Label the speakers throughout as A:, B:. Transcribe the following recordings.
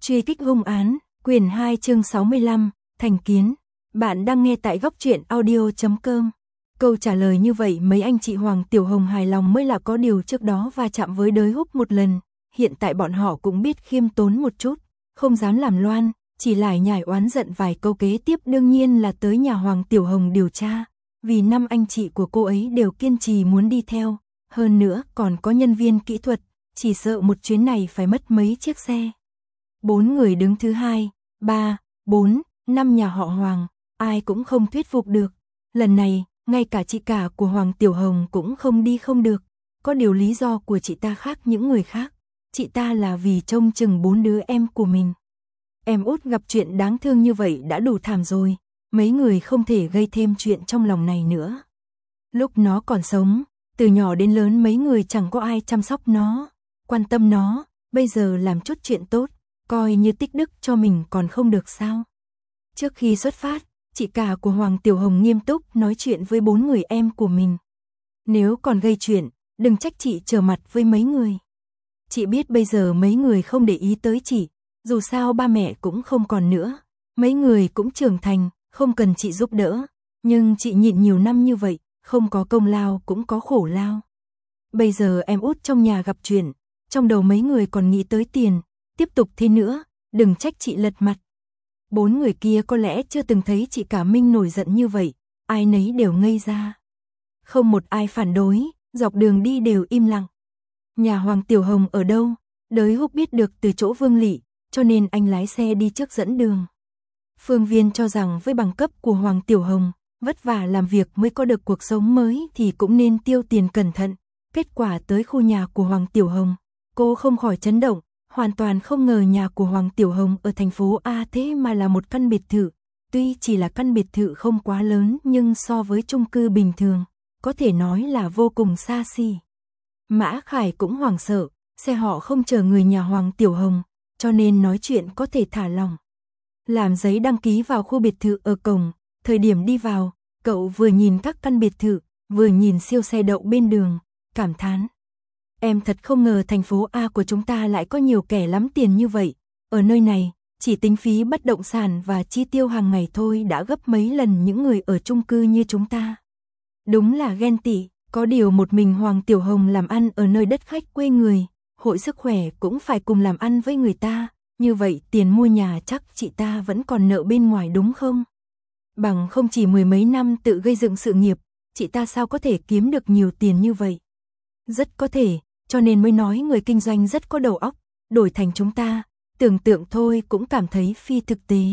A: Truy kích hung án, quyển 2 chương 65, thành kiến. Bạn đang nghe tại góc truyện audio.com. Câu trả lời như vậy mấy anh chị Hoàng Tiểu Hồng hài lòng mới là, có điều trước đó va chạm với Đới Húc một lần, hiện tại bọn họ cũng biết khiêm tốn một chút, không dám làm loan, chỉ lải nhải oán giận vài câu, kế tiếp đương nhiên là tới nhà Hoàng Tiểu Hồng điều tra, vì 5 anh chị của cô ấy đều kiên trì muốn đi theo, hơn nữa còn có nhân viên kỹ thuật, chỉ sợ một chuyến này phải mất mấy chiếc xe. 4 người đứng thứ 2, 3, 4, 5 nhà họ Hoàng, ai cũng không thuyết phục được. Lần này, ngay cả chị cả của Hoàng Tiểu Hồng cũng không đi không được. Có điều lý do của chị ta khác những người khác. Chị ta là vì trông chừng 4 đứa em của mình. Em út gặp chuyện đáng thương như vậy đã đủ thảm rồi. Mấy người không thể gây thêm chuyện trong lòng này nữa. Lúc nó còn sống, từ nhỏ đến lớn mấy người chẳng có ai chăm sóc nó, quan tâm nó. Bây giờ làm chút chuyện tốt, coi như tích đức cho mình còn không được sao. Trước khi xuất phát, chị cả của Hoàng Tiểu Hồng nghiêm túc nói chuyện với 4 người em của mình. Nếu còn gây chuyện, đừng trách chị trở mặt với mấy người. Chị biết bây giờ mấy người không để ý tới chị, dù sao ba mẹ cũng không còn nữa. Mấy người cũng trưởng thành, không cần chị giúp đỡ. Nhưng chị nhịn nhiều năm như vậy, không có công lao cũng có khổ lao. Bây giờ em út trong nhà gặp chuyện, trong đầu mấy người còn nghĩ tới tiền. Tiếp tục thế nữa, đừng trách chị lật mặt. 4 người kia có lẽ chưa từng thấy chị cả Minh nổi giận như vậy, ai nấy đều ngây ra. Không một ai phản đối, dọc đường đi đều im lặng. Nhà Hoàng Tiểu Hồng ở đâu? Đới Húc biết được từ chỗ Vương Lị, cho nên anh lái xe đi trước dẫn đường. Phương Viên cho rằng với bằng cấp của Hoàng Tiểu Hồng, vất vả làm việc mới có được cuộc sống mới thì cũng nên tiêu tiền cẩn thận. Kết quả tới khu nhà của Hoàng Tiểu Hồng, cô không khỏi chấn động. Hoàn toàn không ngờ nhà của Hoàng Tiểu Hồng ở thành phố A thế mà là một căn biệt thự. Tuy chỉ là căn biệt thự không quá lớn nhưng so với chung cư bình thường, có thể nói là vô cùng xa xỉ. Mã Khải cũng hoảng sợ, xe họ không chờ người nhà Hoàng Tiểu Hồng, cho nên nói chuyện có thể thả lỏng. Làm giấy đăng ký vào khu biệt thự ở cổng, thời điểm đi vào, cậu vừa nhìn các căn biệt thự, vừa nhìn siêu xe đậu bên đường, cảm thán. Em thật không ngờ thành phố A của chúng ta lại có nhiều kẻ lắm tiền như vậy. Ở nơi này, chỉ tính phí bất động sản và chi tiêu hàng ngày thôi đã gấp mấy lần những người ở chung cư như chúng ta. Đúng là ghen tị, có điều một mình Hoàng Tiểu Hồng làm ăn ở nơi đất khách quê người, hội sức khỏe cũng phải cùng làm ăn với người ta. Như vậy tiền mua nhà chắc chị ta vẫn còn nợ bên ngoài đúng không? Bằng không chỉ 10 mấy năm tự gây dựng sự nghiệp, chị ta sao có thể kiếm được nhiều tiền như vậy? Rất có thể. Cho nên mới nói người kinh doanh rất có đầu óc, đổi thành chúng ta, tưởng tượng thôi cũng cảm thấy phi thực tế.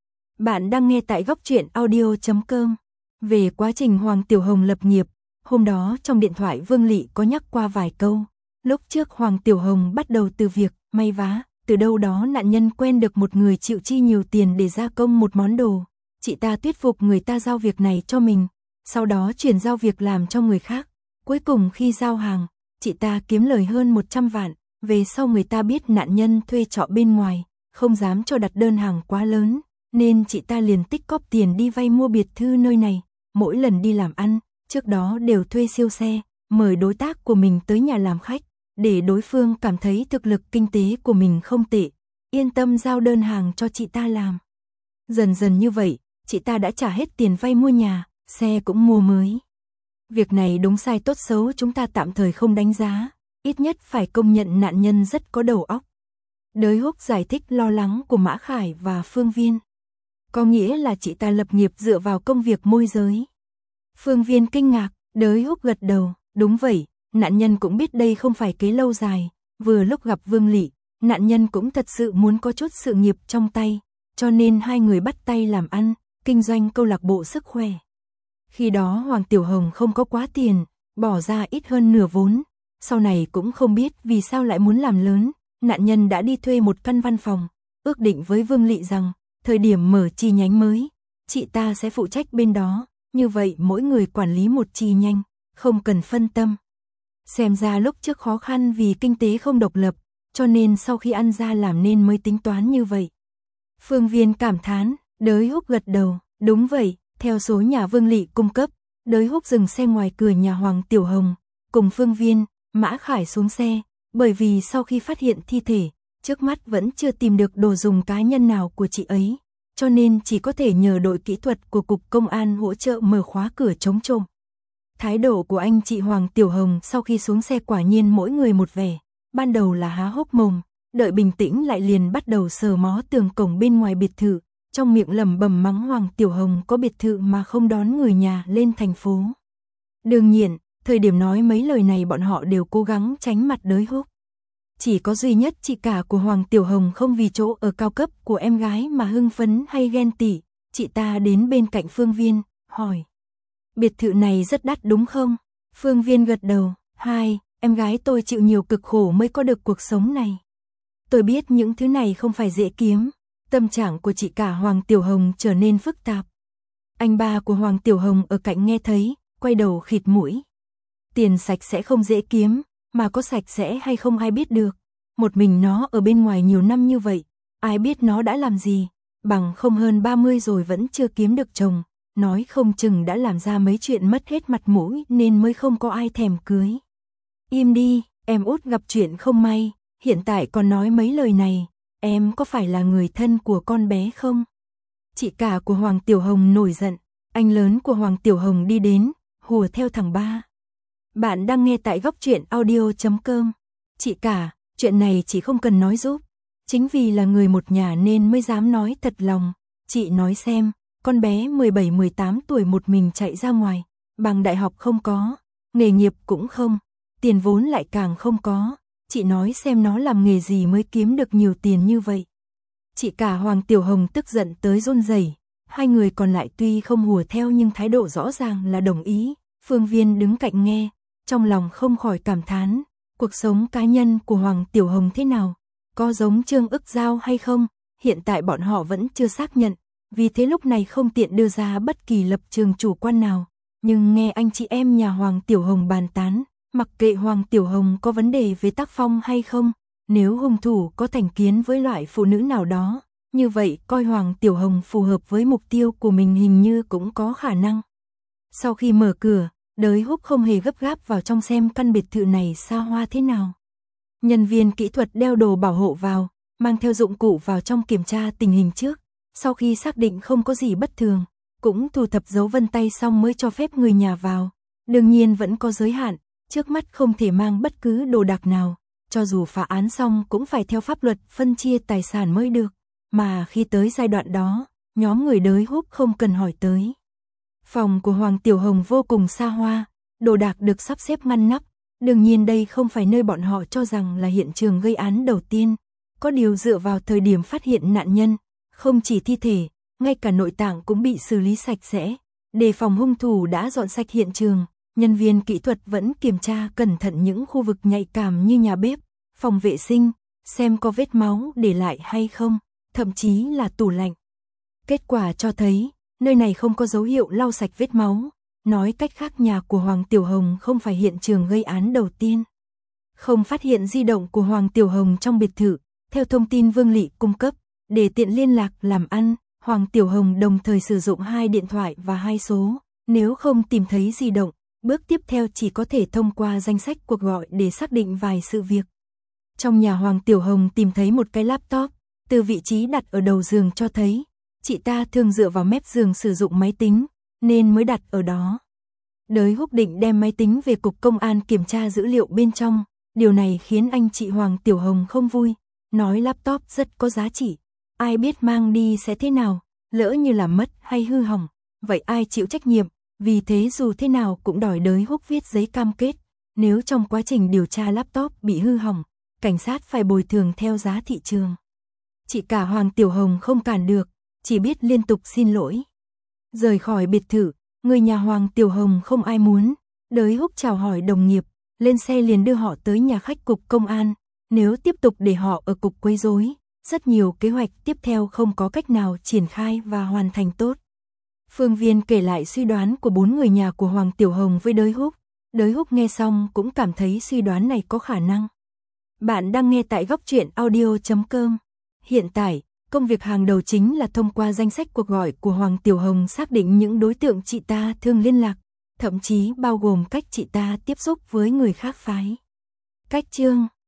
A: Bạn đang nghe tại góc truyện audio.com. Về quá trình Hoàng Tiểu Hồng lập nghiệp, hôm đó trong điện thoại Vương Lị có nhắc qua vài câu. Lúc trước Hoàng Tiểu Hồng bắt đầu từ việc may vá, từ đâu đó nạn nhân quen được một người chịu chi nhiều tiền để gia công một món đồ. Chị ta thuyết phục người ta giao việc này cho mình, sau đó chuyển giao việc làm cho người khác. Cuối cùng khi giao hàng, chị ta kiếm lời hơn 100 vạn, về sau người ta biết nạn nhân thuê trọ bên ngoài, không dám cho đặt đơn hàng quá lớn, nên chị ta liền tích cóp tiền đi vay mua biệt thự nơi này, mỗi lần đi làm ăn, trước đó đều thuê siêu xe, mời đối tác của mình tới nhà làm khách, để đối phương cảm thấy thực lực kinh tế của mình không tệ, yên tâm giao đơn hàng cho chị ta làm. Dần dần như vậy, chị ta đã trả hết tiền vay mua nhà, xe cũng mua mới. Việc này đúng sai tốt xấu chúng ta tạm thời không đánh giá, ít nhất phải công nhận nạn nhân rất có đầu óc. Đới Húc giải thích lo lắng của Mã Khải và Phương Viên. Có nghĩa là chị ta lập nghiệp dựa vào công việc môi giới. Phương Viên kinh ngạc, Đới Húc gật đầu, đúng vậy, nạn nhân cũng biết đây không phải kế lâu dài, vừa lúc gặp Vương Lị, nạn nhân cũng thật sự muốn có chút sự nghiệp trong tay, cho nên hai người bắt tay làm ăn, kinh doanh câu lạc bộ sức khỏe. Khi đó Hoàng Tiểu Hồng không có quá tiền, bỏ ra ít hơn nửa vốn, sau này cũng không biết vì sao lại muốn làm lớn, nạn nhân đã đi thuê một căn văn phòng, ước định với Vương Lị rằng, thời điểm mở chi nhánh mới, chị ta sẽ phụ trách bên đó, như vậy mỗi người quản lý một chi nhánh, không cần phân tâm. Xem ra lúc trước khó khăn vì kinh tế không độc lập, cho nên sau khi ăn ra làm nên mới tính toán như vậy. Phương Viên cảm thán, Đới Húc gật đầu, đúng vậy. Theo số nhà Vương Lị cung cấp, Đới Húc dừng xe ngoài cửa nhà Hoàng Tiểu Hồng, cùng Phương Viên, Mã Khải xuống xe, bởi vì sau khi phát hiện thi thể, trước mắt vẫn chưa tìm được đồ dùng cá nhân nào của chị ấy, cho nên chỉ có thể nhờ đội kỹ thuật của Cục Công an hỗ trợ mở khóa cửa chống trộm. Thái độ của anh chị Hoàng Tiểu Hồng sau khi xuống xe quả nhiên mỗi người một vẻ, ban đầu là há hốc mồm, đợi bình tĩnh lại liền bắt đầu sờ mó tường cổng bên ngoài biệt thự, trong miệng lẩm bẩm mắng Hoàng Tiểu Hồng có biệt thự mà không đón người nhà lên thành phố. Đương nhiên, thời điểm nói mấy lời này bọn họ đều cố gắng tránh mặt Đới Húc. Chỉ có duy nhất chị cả của Hoàng Tiểu Hồng không vì chỗ ở cao cấp của em gái mà hưng phấn hay ghen tị, chị ta đến bên cạnh Phương Viên, hỏi. Biệt thự này rất đắt đúng không? Phương Viên gật đầu, em gái tôi chịu nhiều cực khổ mới có được cuộc sống này. Tôi biết những thứ này không phải dễ kiếm. Tâm trạng của chị cả Hoàng Tiểu Hồng trở nên phức tạp. Anh ba của Hoàng Tiểu Hồng ở cạnh nghe thấy, quay đầu khịt mũi. Tiền sạch sẽ không dễ kiếm, mà có sạch sẽ hay không ai biết được. Một mình nó ở bên ngoài nhiều năm như vậy, ai biết nó đã làm gì, bằng không hơn 30 rồi vẫn chưa kiếm được chồng, nói không chừng đã làm ra mấy chuyện mất hết mặt mũi nên mới không có ai thèm cưới. Im đi, em út gặp chuyện không may, hiện tại còn nói mấy lời này, em có phải là người thân của con bé không? Chị cả của Hoàng Tiểu Hồng nổi giận, anh lớn của Hoàng Tiểu Hồng đi đến, hùa theo thằng ba. Bạn đang nghe tại góc truyện audio.com. Chị cả, chuyện này chị không cần nói giúp. Chính vì là người một nhà nên mới dám nói thật lòng. Chị nói xem, con bé 17-18 tuổi một mình chạy ra ngoài, bằng đại học không có, nghề nghiệp cũng không, tiền vốn lại càng không có. Chị nói xem nó làm nghề gì mới kiếm được nhiều tiền như vậy. Chị cả Hoàng Tiểu Hồng tức giận tới run rẩy. Hai người còn lại tuy không hùa theo nhưng thái độ rõ ràng là đồng ý. Phương Viên đứng cạnh nghe, trong lòng không khỏi cảm thán, cuộc sống cá nhân của Hoàng Tiểu Hồng thế nào, có giống Trương Ức Giao hay không, hiện tại bọn họ vẫn chưa xác nhận, vì thế lúc này không tiện đưa ra bất kỳ lập trường chủ quan nào, nhưng nghe anh chị em nhà Hoàng Tiểu Hồng bàn tán, mặc kệ Hoàng Tiểu Hồng có vấn đề về tác phong hay không, nếu hung thủ có thành kiến với loại phụ nữ nào đó, như vậy coi Hoàng Tiểu Hồng phù hợp với mục tiêu của mình hình như cũng có khả năng. Sau khi mở cửa, Đới Húc không hề gấp gáp vào trong xem căn biệt thự này xa hoa thế nào. Nhân viên kỹ thuật đeo đồ bảo hộ vào, mang theo dụng cụ vào trong kiểm tra tình hình trước, sau khi xác định không có gì bất thường, cũng thu thập dấu vân tay xong mới cho phép người nhà vào. Đương nhiên vẫn có giới hạn, trước mắt không thể mang bất cứ đồ đạc nào, cho dù phá án xong cũng phải theo pháp luật phân chia tài sản mới được, mà khi tới giai đoạn đó, nhóm người Đới Húc không cần hỏi tới. Phòng của Hoàng Tiểu Hồng vô cùng xa hoa, đồ đạc được sắp xếp ngăn nắp, đương nhiên đây không phải nơi bọn họ cho rằng là hiện trường gây án đầu tiên, có điều dựa vào thời điểm phát hiện nạn nhân, không chỉ thi thể, ngay cả nội tạng cũng bị xử lý sạch sẽ, đề phòng hung thủ đã dọn sạch hiện trường, nhân viên kỹ thuật vẫn kiểm tra cẩn thận những khu vực nhạy cảm như nhà bếp, phòng vệ sinh, xem có vết máu để lại hay không, thậm chí là tủ lạnh. Kết quả cho thấy, nơi này không có dấu hiệu lau sạch vết máu, nói cách khác nhà của Hoàng Tiểu Hồng không phải hiện trường gây án đầu tiên. Không phát hiện di động của Hoàng Tiểu Hồng trong biệt thự, theo thông tin Vương Lị cung cấp, để tiện liên lạc làm ăn, Hoàng Tiểu Hồng đồng thời sử dụng 2 điện thoại và 2 số, nếu không tìm thấy di động, bước tiếp theo chỉ có thể thông qua danh sách cuộc gọi để xác định vài sự việc. Trong nhà Hoàng Tiểu Hồng tìm thấy một cái laptop, từ vị trí đặt ở đầu giường cho thấy, chị ta thường dựa vào mép giường sử dụng máy tính, nên mới đặt ở đó. Đới Húc định đem máy tính về Cục Công an kiểm tra dữ liệu bên trong, điều này khiến anh chị Hoàng Tiểu Hồng không vui, nói laptop rất có giá trị, ai biết mang đi sẽ thế nào, lỡ như là mất hay hư hỏng, vậy ai chịu trách nhiệm, vì thế dù thế nào cũng đòi Đới Húc viết giấy cam kết, nếu trong quá trình điều tra laptop bị hư hỏng, cảnh sát phải bồi thường theo giá thị trường. Chị cả Hoàng Tiểu Hồng không cản được, chỉ biết liên tục xin lỗi. Rời khỏi biệt thự, người nhà Hoàng Tiểu Hồng không ai muốn, Đới Húc chào hỏi đồng nghiệp, lên xe liền đưa họ tới nhà khách Cục Công an, nếu tiếp tục để họ ở cục quấy rối, rất nhiều kế hoạch tiếp theo không có cách nào triển khai và hoàn thành tốt. Phương Viên kể lại suy đoán của 4 người nhà của Hoàng Tiểu Hồng với Đới Húc nghe xong cũng cảm thấy suy đoán này có khả năng. Bạn đang nghe tại góc truyện audio.com. Hiện tại, công việc hàng đầu chính là thông qua danh sách cuộc gọi của Hoàng Tiểu Hồng xác định những đối tượng chị ta thường liên lạc, thậm chí bao gồm cách chị ta tiếp xúc với người khác phái. Cách chương